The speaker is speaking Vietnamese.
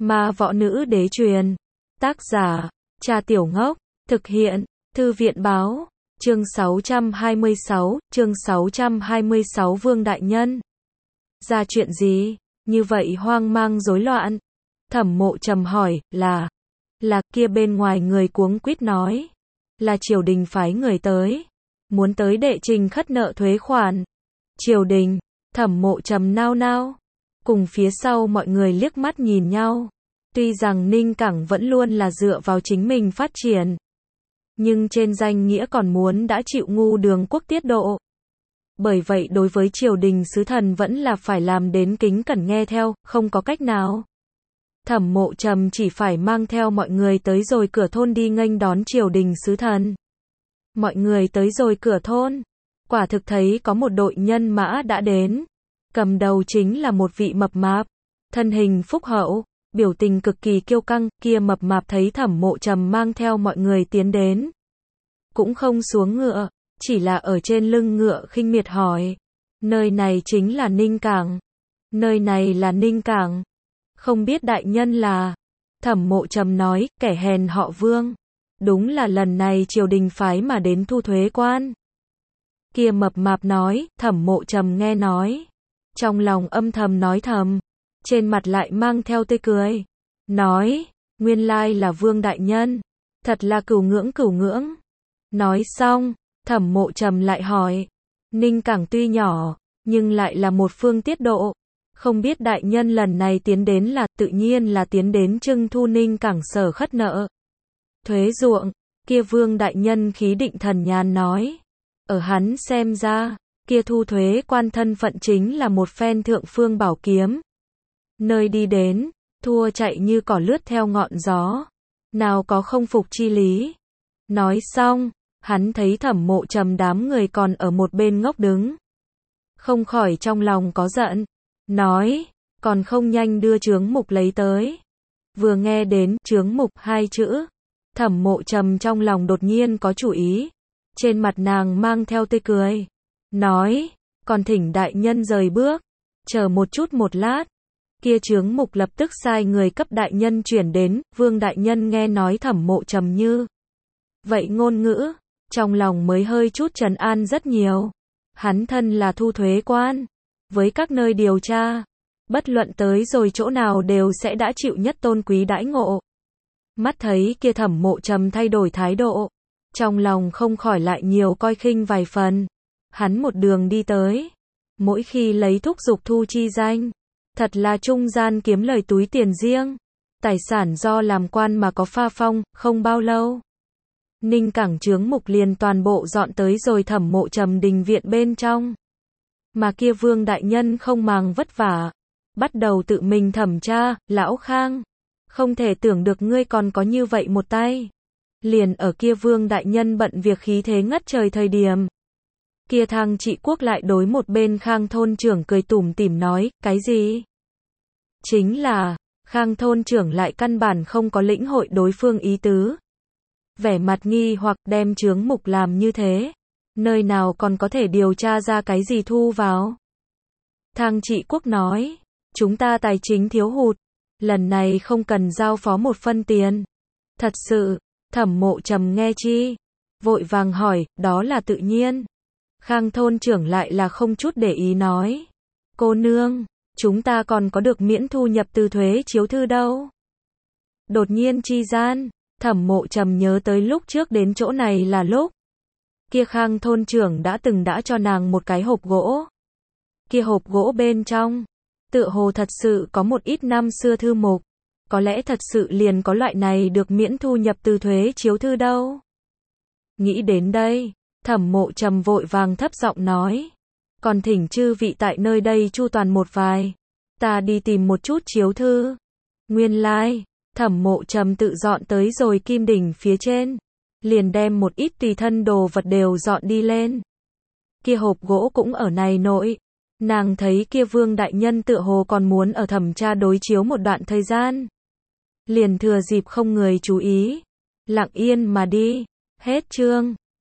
Ma võ nữ đế truyền. Tác giả, Cha Tiểu Ngốc. Thực hiện, Thư viện báo. Chương 626, Vương Đại Nhân. Ra chuyện gì? Như vậy hoang mang rối loạn. Thẩm Mộ Trầm hỏi, là kia bên ngoài người cuống quýt nói. Là triều đình phái người tới. Muốn tới đệ trình khất nợ thuế khoản. Triều đình, Thẩm Mộ Trầm nao nao. Cùng phía sau mọi người liếc mắt nhìn nhau. Tuy rằng Ninh Cảng vẫn luôn là dựa vào chính mình phát triển. Nhưng trên danh nghĩa còn muốn đã chịu ngu đường quốc tiết độ. Bởi vậy đối với triều đình sứ thần vẫn là phải làm đến kính cẩn nghe theo, không có cách nào. Thẩm Mộ Trầm chỉ phải mang theo mọi người tới rồi cửa thôn đi nghênh đón triều đình sứ thần. Mọi người tới rồi cửa thôn. Quả thực thấy có một đội nhân mã đã đến. Cầm đầu chính là một vị mập mạp. Thân hình phúc hậu, biểu tình cực kỳ kiêu căng, kia mập mạp thấy Thẩm Mộ Trầm mang theo mọi người tiến đến. Cũng không xuống ngựa, chỉ là ở trên lưng ngựa khinh miệt hỏi. Nơi này chính là Ninh Cảng. Nơi này là Ninh Cảng. Không biết đại nhân là. Thẩm Mộ Trầm nói, kẻ hèn họ Vương. Đúng là lần này triều đình phái mà đến thu thuế quan. Kia mập mạp nói, Thẩm Mộ Trầm nghe nói. Trong lòng âm thầm nói thầm. Trên mặt lại mang theo tươi cười. Nói, nguyên lai là Vương Đại Nhân. Thật là cửu ngưỡng. Nói xong, Thẩm Mộ Trầm lại hỏi. Ninh Cảng tuy nhỏ, nhưng lại là một phương tiết độ. Không biết đại nhân lần này tiến đến là, tự nhiên là tiến đến trưng thu Ninh Cảng sở khất nợ thuế ruộng. Kia Vương Đại Nhân khí định thần nhàn nói. Ở hắn xem ra, kia thu thuế quan thân phận chính là một phen thượng phương bảo kiếm. Nơi đi đến, thua chạy như cỏ lướt theo ngọn gió. Nào có không phục chi lý. Nói xong, hắn thấy Thẩm Mộ Trầm đám người còn ở một bên ngốc đứng. Không khỏi trong lòng có giận. Nói, còn không nhanh đưa chướng mục lấy tới. Vừa nghe đến chướng mục hai chữ. Thẩm Mộ Trầm trong lòng đột nhiên có chủ ý. Trên mặt nàng mang theo tươi cười. Nói, còn thỉnh đại nhân rời bước. Chờ một chút một lát. Kia chướng mục lập tức sai người cấp đại nhân chuyển đến. Vương Đại Nhân nghe nói Thẩm Mộ Trầm như vậy ngôn ngữ, trong lòng mới hơi chút trấn an rất nhiều. Hắn thân là thu thuế quan. Với các nơi điều tra, bất luận tới rồi chỗ nào đều sẽ đã chịu nhất tôn quý đãi ngộ. Mắt thấy kia Thẩm Mộ Trầm thay đổi thái độ, trong lòng không khỏi lại nhiều coi khinh vài phần. Hắn một đường đi tới, mỗi khi lấy thúc giục thu chi danh, thật là trung gian kiếm lời túi tiền riêng. Tài sản do làm quan mà có pha phong, không bao lâu. Ninh Cảng chướng mục liền toàn bộ dọn tới rồi Thẩm Mộ Trầm đình viện bên trong. Mà kia Vương Đại Nhân không màng vất vả. Bắt đầu tự mình thẩm tra, lão Khang. Không thể tưởng được ngươi còn có như vậy một tay. Liền ở kia Vương Đại Nhân bận việc khí thế ngất trời thời điểm. Kia Thang Trị Quốc lại đối một bên Khang thôn trưởng cười tủm tỉm nói, cái gì? Chính là, Khang thôn trưởng lại căn bản không có lĩnh hội đối phương ý tứ. Vẻ mặt nghi hoặc đem chướng mục làm như thế. Nơi nào còn có thể điều tra ra cái gì thu vào? Thang Trị Quốc nói, chúng ta tài chính thiếu hụt. Lần này không cần giao phó một phân tiền. Thật sự, Thẩm Mộ Trầm nghe chi? Vội vàng hỏi, đó là tự nhiên. Khang thôn trưởng lại là không chút để ý nói. Cô nương, chúng ta còn có được miễn thu nhập từ thuế chiếu thư đâu. Đột nhiên chi gian, Thẩm Mộ Trầm nhớ tới lúc trước đến chỗ này là lúc. Kia Khang thôn trưởng đã cho nàng một cái hộp gỗ. Kia hộp gỗ bên trong, tựa hồ thật sự có một ít năm xưa thư mục. Có lẽ thật sự liền có loại này được miễn thu nhập từ thuế chiếu thư đâu. Nghĩ đến đây, Thẩm Mộ Trầm vội vàng thấp giọng nói. Còn thỉnh chư vị tại nơi đây chu toàn một vài. Ta đi tìm một chút chiếu thư. Nguyên lai, Thẩm Mộ Trầm tự dọn tới rồi kim đỉnh phía trên. Liền đem một ít tùy thân đồ vật đều dọn đi lên. Kia hộp gỗ cũng ở này nội. Nàng thấy kia Vương Đại Nhân tựa hồ còn muốn ở thẩm tra đối chiếu một đoạn thời gian. Liền thừa dịp không người chú ý. Lặng yên mà đi. Hết chương.